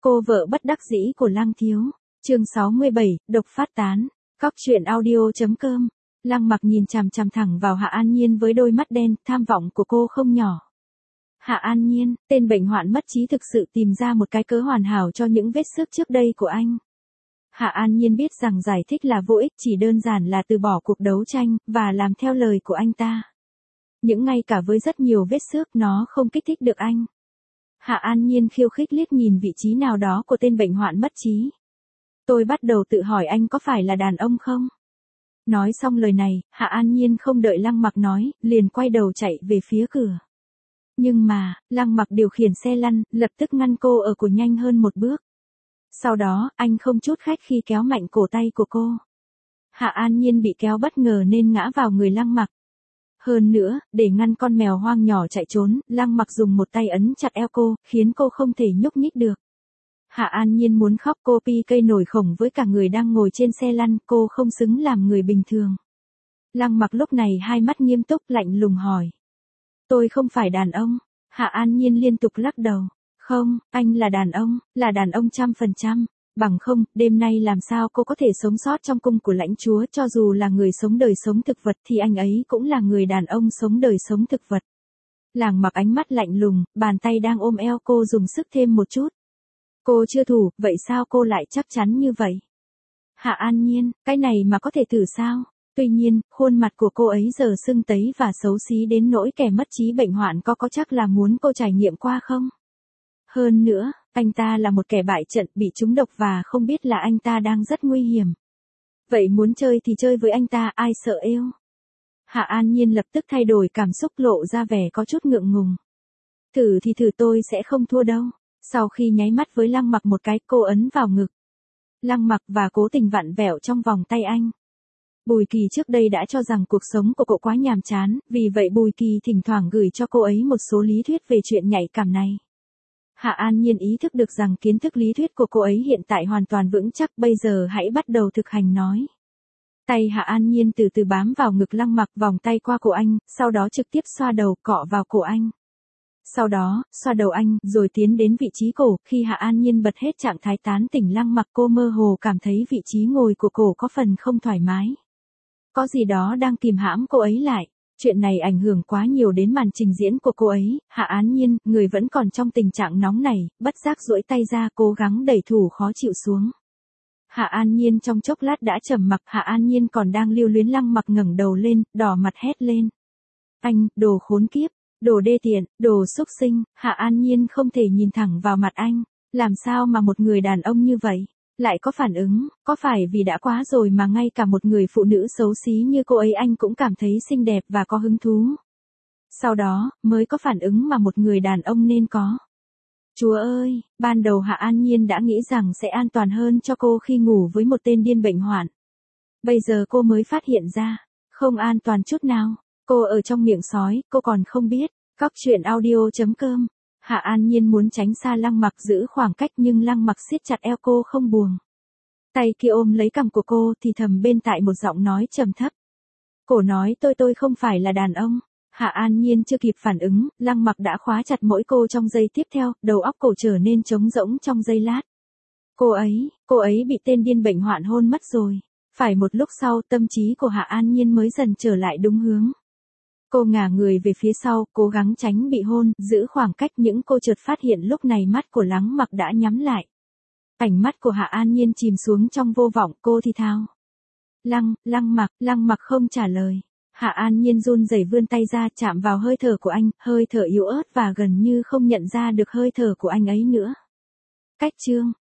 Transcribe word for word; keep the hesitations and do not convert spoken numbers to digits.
Cô vợ bất đắc dĩ của Lăng Thiếu. Chương sáu mươi bảy, độc phát tán. Cóc truyện audio.com. Lăng Mặc nhìn chằm chằm thẳng vào Hạ An Nhiên với đôi mắt đen, tham vọng của cô không nhỏ. Hạ An Nhiên, tên bệnh hoạn mất trí thực sự tìm ra một cái cớ hoàn hảo cho những vết xước trước đây của anh. Hạ An Nhiên biết rằng giải thích là vô ích, chỉ đơn giản là từ bỏ cuộc đấu tranh, và làm theo lời của anh ta. Những ngay cả với rất nhiều vết xước nó không kích thích được anh. Hạ An Nhiên khiêu khích liếc nhìn vị trí nào đó của tên bệnh hoạn mất trí. Tôi bắt đầu tự hỏi anh có phải là đàn ông không? Nói xong lời này, Hạ An Nhiên không đợi Lăng Mặc nói, liền quay đầu chạy về phía cửa. Nhưng mà, Lăng Mặc điều khiển xe lăn, lập tức ngăn cô ở cổ nhanh hơn một bước. Sau đó, anh không chút khách khi kéo mạnh cổ tay của cô. Hạ An Nhiên bị kéo bất ngờ nên ngã vào người Lăng Mặc. Hơn nữa, để ngăn con mèo hoang nhỏ chạy trốn, Lăng Mặc dùng một tay ấn chặt eo cô, khiến cô không thể nhúc nhích được. Hạ An Nhiên muốn khóc, cô pi cây nổi khổng với cả người đang ngồi trên xe lăn, cô không xứng làm người bình thường. Lăng Mặc lúc này hai mắt nghiêm túc lạnh lùng hỏi. Tôi không phải đàn ông. Hạ An Nhiên liên tục lắc đầu. Không, anh là đàn ông, là đàn ông trăm phần trăm. Bằng không, đêm nay làm sao cô có thể sống sót trong cung của lãnh chúa, cho dù là người sống đời sống thực vật thì anh ấy cũng là người đàn ông sống đời sống thực vật. Lăng Mặc ánh mắt lạnh lùng, bàn tay đang ôm eo cô dùng sức thêm một chút. Cô chưa thủ, vậy sao cô lại chắc chắn như vậy? Hạ An Nhiên, cái này mà có thể thử sao? Tuy nhiên, khuôn mặt của cô ấy giờ sưng tấy và xấu xí đến nỗi kẻ mất trí bệnh hoạn có có chắc là muốn cô trải nghiệm qua không? Hơn nữa, anh ta là một kẻ bại trận, bị trúng độc và không biết là anh ta đang rất nguy hiểm. Vậy muốn chơi thì chơi với anh ta, ai sợ êu? Hạ An Nhiên lập tức thay đổi cảm xúc, lộ ra vẻ có chút ngượng ngùng. Thử thì thử, tôi sẽ không thua đâu. Sau khi nháy mắt với Lăng Mặc một cái, cô ấn vào ngực Lăng Mặc và cố tình vặn vẹo trong vòng tay anh. Bùi Kỳ trước đây đã cho rằng cuộc sống của cô quá nhàm chán, vì vậy Bùi Kỳ thỉnh thoảng gửi cho cô ấy một số lý thuyết về chuyện nhạy cảm này. Hạ An Nhiên ý thức được rằng kiến thức lý thuyết của cô ấy hiện tại hoàn toàn vững chắc, bây giờ hãy bắt đầu thực hành nói. Tay Hạ An Nhiên từ từ bám vào ngực Lăng Mặc, vòng tay qua cổ anh, sau đó trực tiếp xoa đầu, cọ vào cổ anh. Sau đó, xoa đầu anh, rồi tiến đến vị trí cổ, khi Hạ An Nhiên bật hết trạng thái tán tỉnh Lăng Mặc, cô mơ hồ cảm thấy vị trí ngồi của cổ có phần không thoải mái. Có gì đó đang kìm hãm cô ấy lại. Chuyện này ảnh hưởng quá nhiều đến màn trình diễn của cô ấy. Hạ An Nhiên, người vẫn còn trong tình trạng nóng này, bất giác duỗi tay ra, cố gắng đẩy thủ khó chịu xuống. Hạ An Nhiên trong chốc lát đã trầm mặc. Hạ An Nhiên còn đang lưu luyến, Lăng Mặc ngẩng đầu lên, đỏ mặt hét lên. Anh, đồ khốn kiếp, đồ đê tiện, đồ xúc sinh. Hạ An Nhiên không thể nhìn thẳng vào mặt anh. Làm sao mà một người đàn ông như vậy lại có phản ứng? Có phải vì đã quá rồi mà ngay cả một người phụ nữ xấu xí như cô ấy anh cũng cảm thấy xinh đẹp và có hứng thú? Sau đó, mới có phản ứng mà một người đàn ông nên có. Chúa ơi, ban đầu Hạ An Nhiên đã nghĩ rằng sẽ an toàn hơn cho cô khi ngủ với một tên điên bệnh hoạn. Bây giờ cô mới phát hiện ra, không an toàn chút nào. Cô ở trong miệng sói, cô còn không biết. Cóc truyện audio.com. Hạ An Nhiên muốn tránh xa Lăng Mặc, giữ khoảng cách, nhưng Lăng Mặc siết chặt eo cô không buông. Tay kia ôm lấy cằm của cô, thì thầm bên tai một giọng nói trầm thấp. Cổ nói tôi tôi không phải là đàn ông. Hạ An Nhiên chưa kịp phản ứng, Lăng Mặc đã khóa chặt mỗi cô trong giây tiếp theo, đầu óc cổ trở nên trống rỗng trong giây lát. Cô ấy, cô ấy bị tên điên bệnh hoạn hôn mất rồi. Phải một lúc sau, tâm trí của Hạ An Nhiên mới dần trở lại đúng hướng. Cô ngả người về phía sau, cố gắng tránh bị hôn, giữ khoảng cách, những cô chợt phát hiện lúc này mắt của Lăng Mặc đã nhắm lại. Ánh mắt của Hạ An Nhiên chìm xuống trong vô vọng, cô thì thào. Lăng, Lăng Mặc, Lăng Mặc không trả lời. Hạ An Nhiên run rẩy vươn tay ra, chạm vào hơi thở của anh, hơi thở yếu ớt và gần như không nhận ra được hơi thở của anh ấy nữa. Cách chương